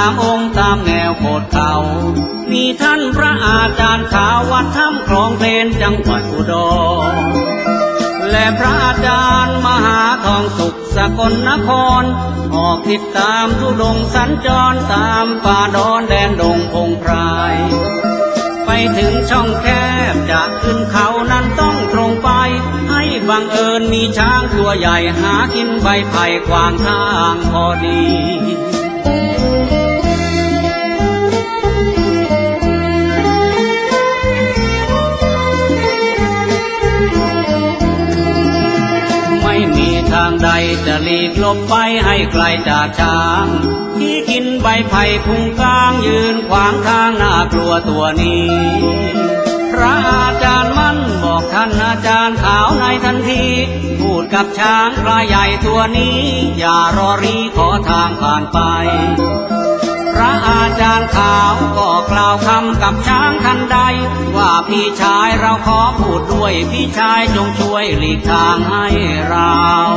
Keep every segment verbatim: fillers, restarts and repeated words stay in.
ามองค์ตามแนวโขดเขามีท่านพระอาจารย์ขาววัดถ้ำคลองเพนจังหวัดอุดรและพระอาจารย์มหาทองสุขสกลนครออกติดตามธุดงค์สัญจรตามป่าดอนแดนดงพงไพรไปถึงช่องแคบจะขึ้นเขานั้นต้องตรงไปให้บังเอิญมีช้างตัวใหญ่หากินใบไผ่ขวางทางพอดีไม่มีทางใดจะหลีกหลบไปให้ไกลจากช้างที่กินใบไผ่พุงกลางยืนขวางทางน่ากลัวตัวนี้พระอาจารย์มั่นบอกท่านอาจารย์ขาวในทันทีพูดกับช้างพลายใหญ่ตัวนี้อย่ารอรีขอทางผ่านไปพระอาจารย์ขาวก็กล่าวคำกับช้างทันใดว่าพี่ชายเราขอพูดด้วยพี่ชายจงช่วยหลีกทางให้เรา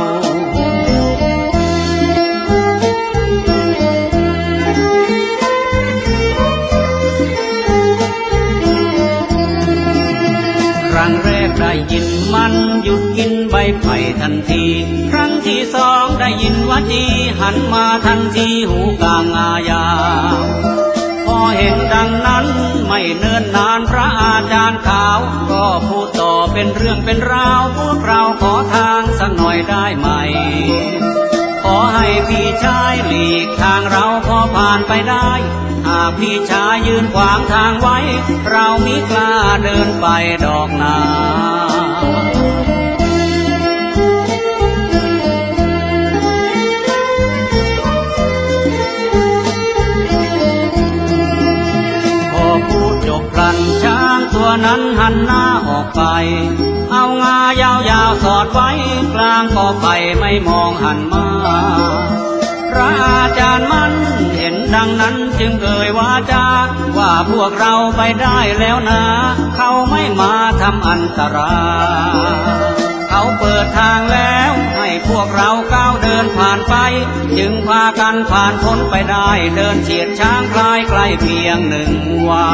ครั้งแรกได้ยินมันหยุดกินใบไผ่ทันทีครั้งที่สองได้ยินวจีหันมาทันทีหูกลางอายาพอเห็นดังนั้นไม่เนิ่นนานพระอาจารย์ขาวก็พูดต่อเป็นเรื่องเป็นราวพวกเราขอทางสักหน่อยได้ไหมขอให้พี่ชายหลีกทางเราพอผ่านไปได้หากพี่ชายยืนขวางทางไว้เรามิกล้าเดินไปดอกนาพอพูดจบพลันช้างตัวนั้นหันหน้าออกไปเอางายาวๆสอดไว้กลางกอไผ่ไม่มองหันมาพระอาจารย์มั่นเห็นดังนั้นจึงเอ่ยวาจาว่าพวกเราไปได้แล้วนะเขาไม่มาทำอันตรายเขาเปิดทางแล้วให้พวกเราก้าวเดินผ่านไปจึงพากันผ่านพ้นไปได้เดินเฉียดช้างพลายใกล้เพียงหนึ่งวา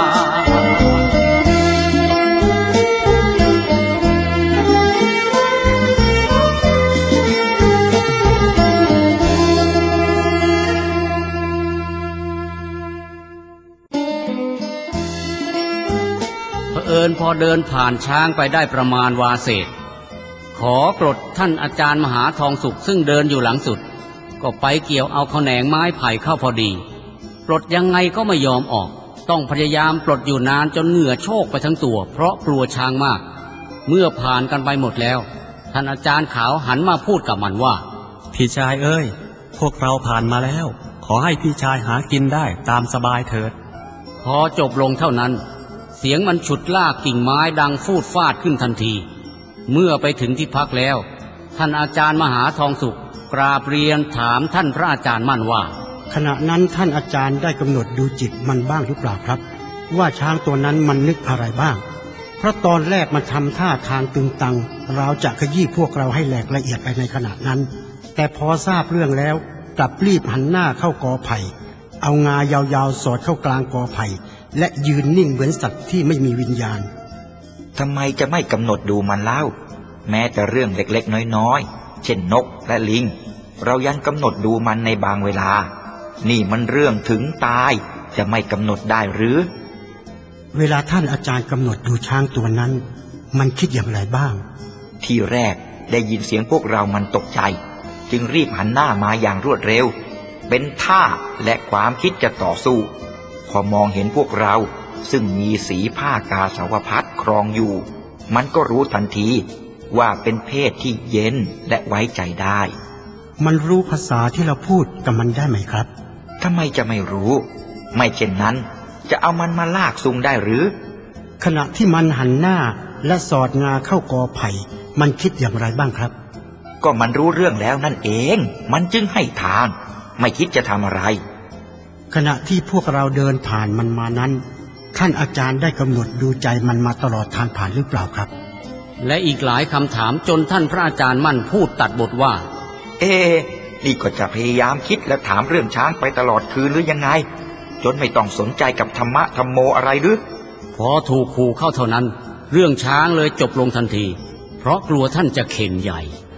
เอิญพอเดินผ่านช้างไปได้ประมาณวาเศษขอปลดท่านอาจารย์มหาทองสุขซึ่งเดินอยู่หลังสุดก็ไปเกี่ยวเอาแขนงไม้ไผ่เข้าพอดีปลดยังไงก็ไม่ยอมออกต้องพยายามปลดอยู่นานจนเหงื่อโชกไปทั้งตัวเพราะกลัวช้างมากเมื่อผ่านกันไปหมดแล้วท่านอาจารย์ขาวหันมาพูดกับมันว่าพี่ชายเอ้ยพวกเราผ่านมาแล้วขอให้พี่ชายหากินได้ตามสบายเถิดพอจบลงเท่านั้นเสียงมันฉุดลากกิ่งไม้ดังฟูดฟาดขึ้นทันทีเมื่อไปถึงที่พักแล้วท่านอาจารย์มหาทองสุขกราบเรียนถามท่านพระอาจารย์มั่นว่าขณะนั้นท่านอาจารย์ได้กำหนดดูจิตมันบ้างหรือเปล่าครับว่าช้างตัวนั้นมันนึกอะไรบ้างเพราะตอนแรกมันทำท่าทางตึงตังเราจะขยี้พวกเราให้แหลกละเอียดไปในขณะนั้นแต่พอทราบเรื่องแล้วกลับรีบหันหน้าเข้ากอไผ่เอางายาวๆสอดเข้ากลางกอไผ่และยืนนิ่งเหมือนสัตว์ที่ไม่มีวิญญาณทำไมจะไม่กำหนดดูมันเล่าแม้แต่เรื่องเล็กๆน้อยๆเช่นนกและลิงเรายังกำหนดดูมันในบางเวลานี่มันเรื่องถึงตายจะไม่กำหนดได้หรือเวลาท่านอาจารย์กำหนดดูช้างตัวนั้นมันคิดอย่างไรบ้างที่แรกได้ยินเสียงพวกเรามันตกใจจึงรีบหันหน้ามาอย่างรวดเร็วเป็นท่าและความคิดจะต่อสู้พอมองเห็นพวกเราซึ่งมีสีผ้ากาสาวพัสครองอยู่มันก็รู้ทันทีว่าเป็นเพศที่เย็นและไว้ใจได้มันรู้ภาษาที่เราพูดกับมันได้ไหมครับทำไมจะไม่รู้ไม่เช่นนั้นจะเอามันมาลากซุงได้หรือขณะที่มันหันหน้าและสอดงาเข้ากอไผ่มันคิดอย่างไรบ้างครับก็มันรู้เรื่องแล้วนั่นเองมันจึงให้ทางไม่คิดจะทำอะไรขณะที่พวกเราเดินผ่านมันมานั้นท่านอาจารย์ได้กำหนดดูใจมันมาตลอดทางผ่านหรือเปล่าครับและอีกหลายคำถามจนท่านพระอาจารย์มั่นพูดตัดบทว่าเอนี่ก็จะพยายามคิดและถามเรื่องช้างไปตลอดคืนหรือยังไงจนไม่ต้องสนใจกับธรรมะธรรมโมอะไรหรือพอถูกขู่เข้าเท่านั้นเรื่องช้างเลยจบลงทันทีเพราะกลัวท่านจะเข็นใหญ่